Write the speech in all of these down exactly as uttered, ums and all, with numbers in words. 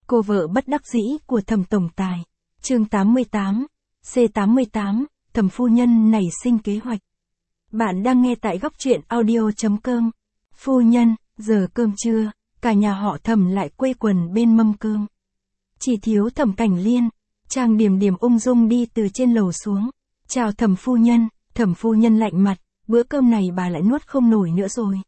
Cô vợ bất đắc dĩ của Thẩm tổng tài. Chương tám mươi tám, C tám mươi tám, Thẩm phu nhân nảy sinh kế hoạch. Bạn đang nghe tại góc truyện audio chấm com. Phu nhân, giờ cơm trưa, cả nhà họ Thẩm lại quây quần bên mâm cơm. Chỉ thiếu Thẩm Cảnh Liên, Trang Điểm Điểm ung dung đi từ trên lầu xuống. Chào Thẩm phu nhân. Thẩm phu nhân lạnh mặt, bữa cơm này bà lại nuốt không nổi nữa rồi.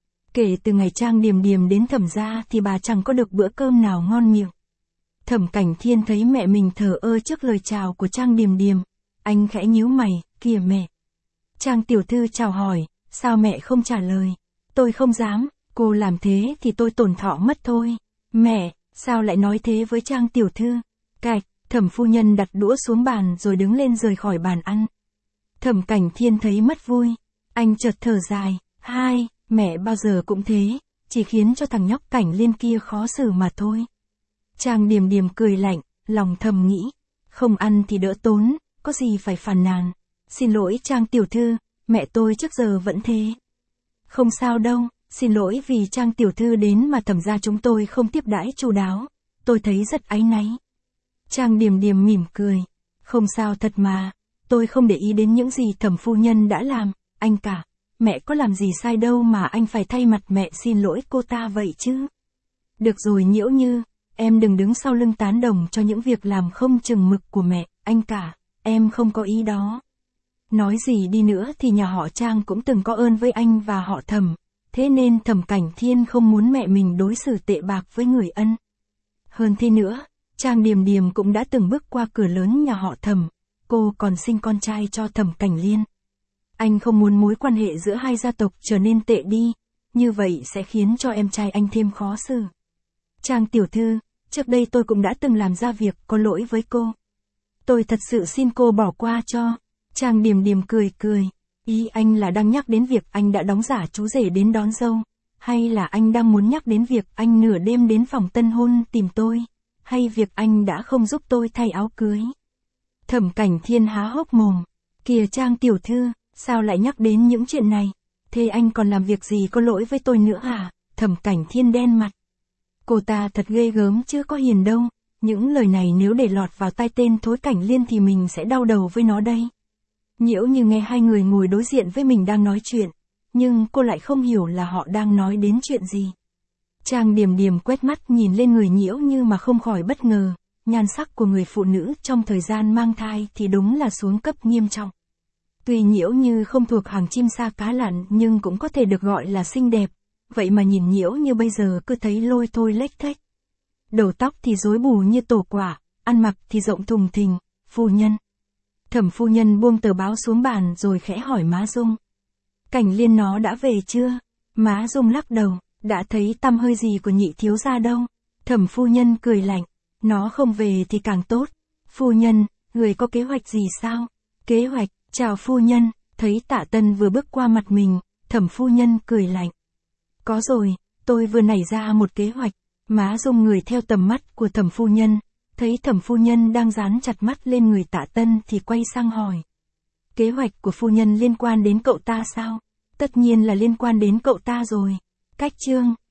Kể từ ngày Trang Điểm Điểm đến Thẩm gia thì bà chẳng có được bữa cơm nào ngon miệng. Thẩm Cảnh Thiên thấy mẹ mình thờ ơ trước lời chào của Trang Điểm Điểm. Anh khẽ nhíu mày, kìa mẹ. Trang tiểu thư chào hỏi, sao mẹ không trả lời? Tôi không dám, cô làm thế thì tôi tổn thọ mất thôi. Mẹ, sao lại nói thế với Trang tiểu thư? Cạch, Thẩm phu nhân đặt đũa xuống bàn rồi đứng lên rời khỏi bàn ăn. Thẩm Cảnh Thiên thấy mất vui. Anh chợt thở dài, hai, mẹ bao giờ cũng thế, chỉ khiến cho thằng nhóc Cảnh Liên kia khó xử mà thôi. Trang Điểm Điểm cười lạnh, lòng thầm nghĩ, không ăn thì đỡ tốn, có gì phải phàn nàn. Xin lỗi Trang tiểu thư, mẹ tôi trước giờ vẫn thế. Không sao đâu, xin lỗi vì Trang tiểu thư đến mà Thẩm gia chúng tôi không tiếp đãi chu đáo, tôi thấy rất áy náy. Trang Điểm Điểm mỉm cười, không sao thật mà, tôi không để ý đến những gì Thẩm phu nhân đã làm, anh cả, mẹ có làm gì sai đâu mà anh phải thay mặt mẹ xin lỗi cô ta vậy chứ. Được rồi Nhiễu Như, em đừng đứng sau lưng tán đồng cho những việc làm không chừng mực của mẹ, anh cả, em không có ý đó. Nói gì đi nữa thì nhà họ Trang cũng từng có ơn với anh và họ Thẩm, thế nên Thẩm Cảnh Thiên không muốn mẹ mình đối xử tệ bạc với người ân. Hơn thế nữa, Trang Điểm Điểm cũng đã từng bước qua cửa lớn nhà họ Thẩm, cô còn sinh con trai cho Thẩm Cảnh Liên. Anh không muốn mối quan hệ giữa hai gia tộc trở nên tệ đi, như vậy sẽ khiến cho em trai anh thêm khó xử. Trang tiểu thư, trước đây tôi cũng đã từng làm ra việc có lỗi với cô. Tôi thật sự xin cô bỏ qua cho. Trang Điểm Điểm cười cười, ý anh là đang nhắc đến việc anh đã đóng giả chú rể đến đón dâu, hay là anh đang muốn nhắc đến việc anh nửa đêm đến phòng tân hôn tìm tôi, hay việc anh đã không giúp tôi thay áo cưới. Thẩm Cảnh Thiên há hốc mồm, kìa Trang tiểu thư, sao lại nhắc đến những chuyện này, thế anh còn làm việc gì có lỗi với tôi nữa hả? Thẩm Cảnh Thiên đen mặt. Cô ta thật ghê gớm chứ có hiền đâu, những lời này nếu để lọt vào tai tên Thối Cảnh Liên thì mình sẽ đau đầu với nó đây. Nhiễu Như nghe hai người ngồi đối diện với mình đang nói chuyện, nhưng cô lại không hiểu là họ đang nói đến chuyện gì. Trang Điểm Điểm quét mắt nhìn lên người Nhiễu Như mà không khỏi bất ngờ, nhan sắc của người phụ nữ trong thời gian mang thai thì đúng là xuống cấp nghiêm trọng. Tuy Nhiễu Như không thuộc hàng chim sa cá lặn nhưng cũng có thể được gọi là xinh đẹp, vậy mà nhìn Nhiễu Như bây giờ cứ thấy lôi thôi lếch thếch. Đầu tóc thì rối bù như tổ quả, ăn mặc thì rộng thùng thình, phu nhân. Thẩm phu nhân buông tờ báo xuống bàn rồi khẽ hỏi má Dung. Cảnh Liên nó đã về chưa? Má Dung lắc đầu, đã thấy tăm hơi gì của nhị thiếu gia đâu. Thẩm phu nhân cười lạnh, nó không về thì càng tốt. Phu nhân, người có kế hoạch gì sao? Kế hoạch, chào phu nhân, thấy Tạ Tân vừa bước qua mặt mình, Thẩm phu nhân cười lạnh. Có rồi, tôi vừa nảy ra một kế hoạch. Má Dung người theo tầm mắt của Thẩm phu nhân, thấy Thẩm phu nhân đang dán chặt mắt lên người Tạ Tân thì quay sang hỏi. Kế hoạch của phu nhân liên quan đến cậu ta sao? Tất nhiên là liên quan đến cậu ta rồi. Cách chương,